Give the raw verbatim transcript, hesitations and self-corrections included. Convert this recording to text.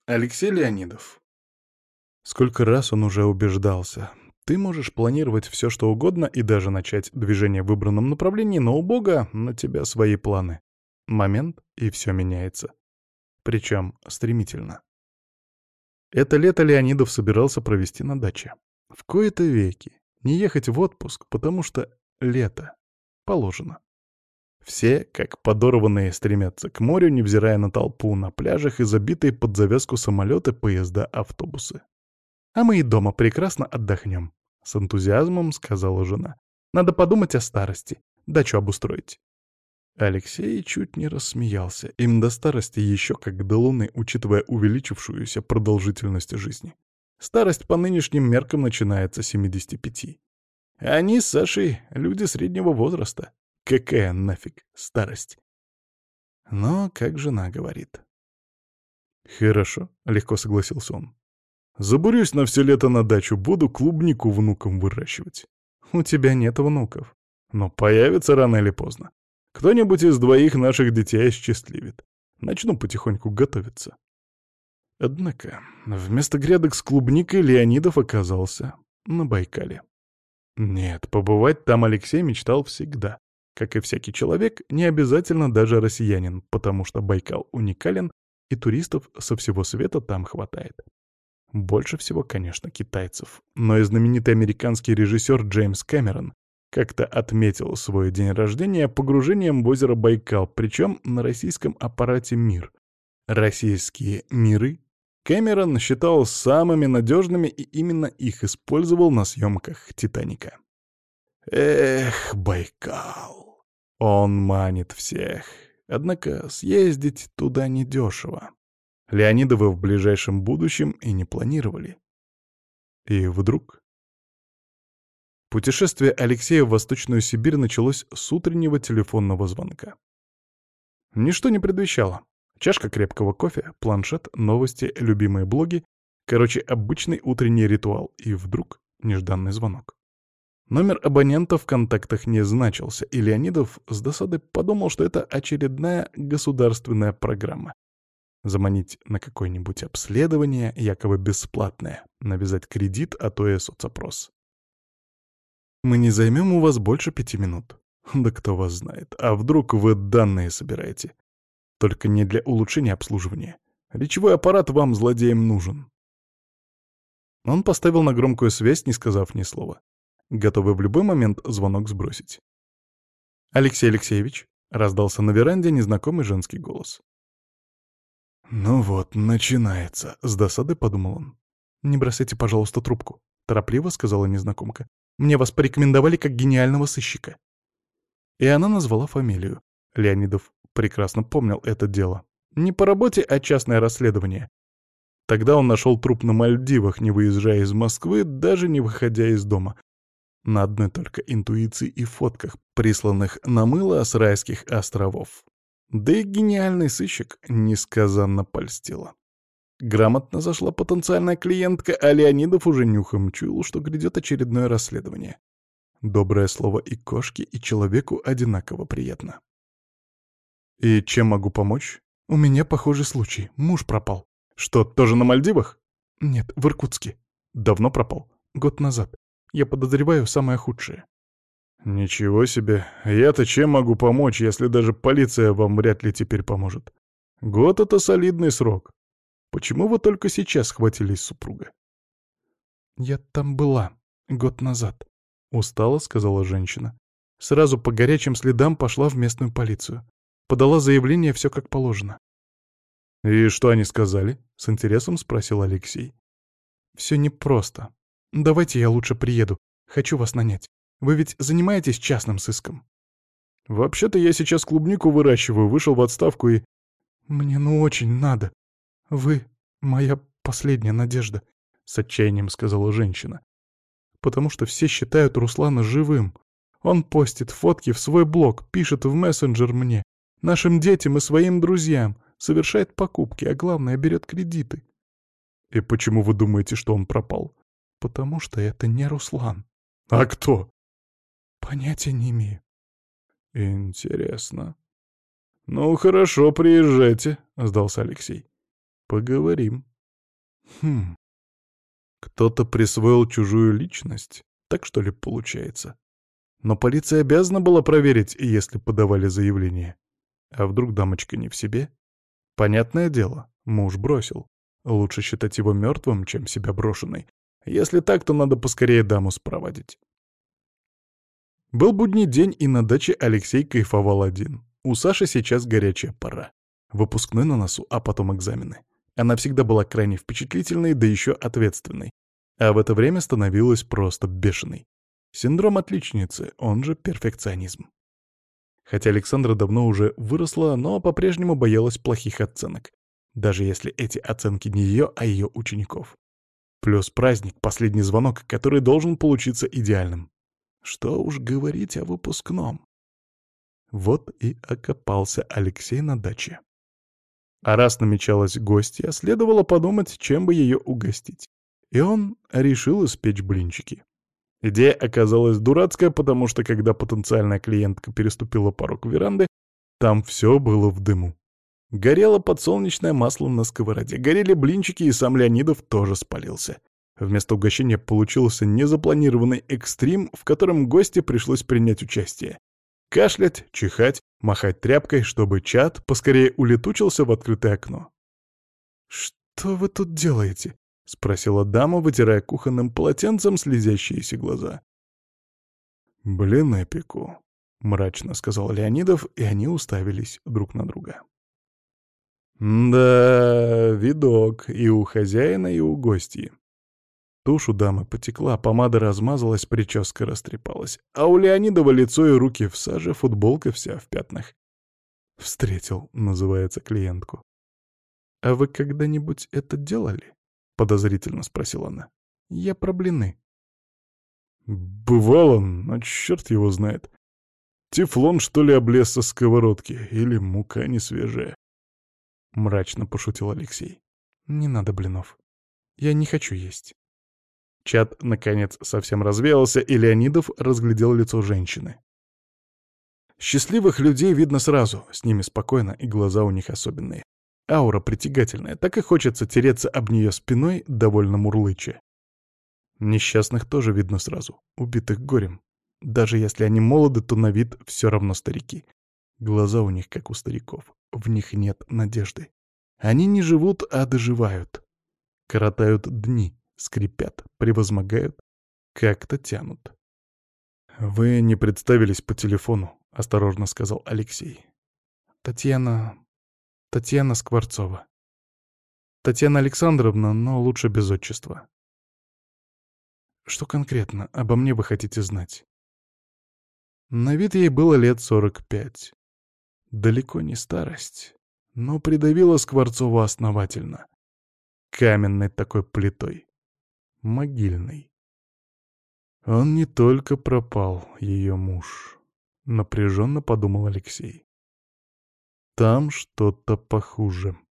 Алексей Леонидов. Сколько раз он уже убеждался. Ты можешь планировать все, что угодно, и даже начать движение в выбранном направлении, но у Бога на тебя свои планы. Момент, и все меняется. Причем стремительно. Это лето Леонидов собирался провести на даче. В кои-то веки. Не ехать в отпуск, потому что лето. Положено. Все, как подорванные, стремятся к морю, невзирая на толпу на пляжах и забитые под завязку самолеты, поезда, автобусы. «А мы и дома прекрасно отдохнем», — с энтузиазмом сказала жена. «Надо подумать о старости, дачу обустроить». Алексей чуть не рассмеялся. Им до старости еще как до луны, учитывая увеличившуюся продолжительность жизни. Старость по нынешним меркам начинается с семидесяти пяти. Они с Сашей — люди среднего возраста. Какая нафиг старость? Но, как жена говорит. «Хорошо», — легко согласился он. «Забурюсь на все лето на дачу, буду клубнику внукам выращивать». «У тебя нет внуков». «Но появится рано или поздно. Кто-нибудь из двоих наших детей осчастливит. Начну потихоньку готовиться». Однако, вместо грядок с клубникой Леонидов оказался на Байкале. Нет, побывать там Алексей мечтал всегда. Как и всякий человек, не обязательно даже россиянин, потому что Байкал уникален, и туристов со всего света там хватает. Больше всего, конечно, китайцев. Но и знаменитый американский режиссер Джеймс Кэмерон как-то отметил свой день рождения погружением в озеро Байкал, причем на российском аппарате «Мир». Российские «Миры» Кэмерон считал самыми надежными, и именно их использовал на съемках «Титаника». Эх, Байкал. Он манит всех. Однако съездить туда недешево. Леонидовы в ближайшем будущем и не планировали. И вдруг... Путешествие Алексея в Восточную Сибирь началось с утреннего телефонного звонка. Ничто не предвещало. Чашка крепкого кофе, планшет, новости, любимые блоги. Короче, обычный утренний ритуал. И вдруг нежданный звонок. Номер абонента в контактах не значился, и Леонидов с досадой подумал, что это очередная государственная программа. Заманить на какое-нибудь обследование, якобы бесплатное, навязать кредит, а то и соцопрос. «Мы не займем у вас больше пяти минут». Да кто вас знает. А вдруг вы данные собираете? Только не для улучшения обслуживания. Речевой аппарат вам, злодеям, нужен. Он поставил на громкую связь, не сказав ни слова. Готовый в любой момент звонок сбросить. «Алексей Алексеевич», — раздался на веранде незнакомый женский голос. «Ну вот, начинается», — с досадой подумал он. «Не бросайте, пожалуйста, трубку», — торопливо сказала незнакомка. «Мне вас порекомендовали как гениального сыщика». И она назвала фамилию. Леонидов прекрасно помнил это дело. Не по работе, а частное расследование. Тогда он нашел труп на Мальдивах, не выезжая из Москвы, даже не выходя из дома. На одной только интуиции и фотках, присланных на мыло с райских островов. Да и гениальный сыщик несказанно польстила. Грамотно зашла потенциальная клиентка, а Леонидов уже нюхом чуял, что грядет очередное расследование. Доброе слово и кошке, и человеку одинаково приятно. «И чем могу помочь?» «У меня похожий случай. Муж пропал». «Что, тоже на Мальдивах?» «Нет, в Иркутске». «Давно пропал?» «Год назад. Я подозреваю самое худшее». «Ничего себе. Я-то чем могу помочь, если даже полиция вам вряд ли теперь поможет? Год — это солидный срок. Почему вы только сейчас схватились супруга?» «Я там была. Год назад», — устало сказала женщина. Сразу по горячим следам пошла в местную полицию. Подала заявление, все как положено. «И что они сказали?» — с интересом спросил Алексей. «Все непросто. Давайте я лучше приеду. Хочу вас нанять. Вы ведь занимаетесь частным сыском?» «Вообще-то я сейчас клубнику выращиваю, вышел в отставку и...» «Мне ну очень надо. Вы — моя последняя надежда», — с отчаянием сказала женщина. «Потому что все считают Руслана живым. Он постит фотки в свой блог, пишет в мессенджер мне, нашим детям и своим друзьям, совершает покупки, а главное, берет кредиты». «И почему вы думаете, что он пропал?» «Потому что это не Руслан». «А кто?» «Понятия не имею». «Интересно. Ну, хорошо, приезжайте», — сдался Алексей. «Поговорим». Хм, кто-то присвоил чужую личность, так что ли получается? Но полиция обязана была проверить, если подавали заявление. А вдруг дамочка не в себе? Понятное дело, муж бросил. Лучше считать его мертвым, чем себя брошенной. Если так, то надо поскорее даму спровадить. Был будний день, и на даче Алексей кайфовал один. У Саши сейчас горячая пора. Выпускной на носу, а потом экзамены. Она всегда была крайне впечатлительной, да еще ответственной. А в это время становилась просто бешеной. Синдром отличницы, он же перфекционизм. Хотя Александра давно уже выросла, но по-прежнему боялась плохих оценок. Даже если эти оценки не ее, а ее учеников. Плюс праздник, последний звонок, который должен получиться идеальным. Что уж говорить о выпускном. Вот и окопался Алексей на даче. А раз намечалась гостья, следовало подумать, чем бы ее угостить. И он решил испечь блинчики. Идея оказалась дурацкая, потому что когда потенциальная клиентка переступила порог веранды, там все было в дыму. Горело подсолнечное масло на сковороде, горели блинчики, и сам Леонидов тоже спалился. Вместо угощения получился незапланированный экстрим, в котором гости пришлось принять участие. Кашлять, чихать, махать тряпкой, чтобы чад поскорее улетучился в открытое окно. «Что вы тут делаете?» — спросила дама, вытирая кухонным полотенцем слезящиеся глаза. «Блины пеку», — мрачно сказал Леонидов, и они уставились друг на друга. Да, видок и у хозяина, и у гостей. Тушь у дамы потекла, помада размазалась, прическа растрепалась. А у Леонидова лицо и руки в саже, футболка вся в пятнах. «Встретил», — называется, клиентку. «А вы когда-нибудь это делали?» — подозрительно спросила она. «Я про блины». «Бывало, но черт его знает. Тефлон, что ли, облез со сковородки, или мука несвежая?» — мрачно пошутил Алексей. «Не надо блинов. Я не хочу есть». Чат, наконец, совсем развеялся, и Леонидов разглядел лицо женщины. Счастливых людей видно сразу, с ними спокойно, и глаза у них особенные. Аура притягательная, так и хочется тереться об нее спиной, довольно мурлыча. Несчастных тоже видно сразу, убитых горем. Даже если они молоды, то на вид все равно старики. Глаза у них как у стариков, в них нет надежды. Они не живут, а доживают. Коротают дни. Скрипят, превозмогают, как-то тянут. «Вы не представились по телефону», — осторожно сказал Алексей. «Татьяна... Татьяна Скворцова. Татьяна Александровна, но лучше без отчества». «Что конкретно обо мне вы хотите знать?» На вид ей было лет сорок пять. Далеко не старость, но придавила Скворцова основательно. Каменной такой плитой. Могильный. Он не только пропал, ее муж, напряженно подумал Алексей. Там что-то похуже.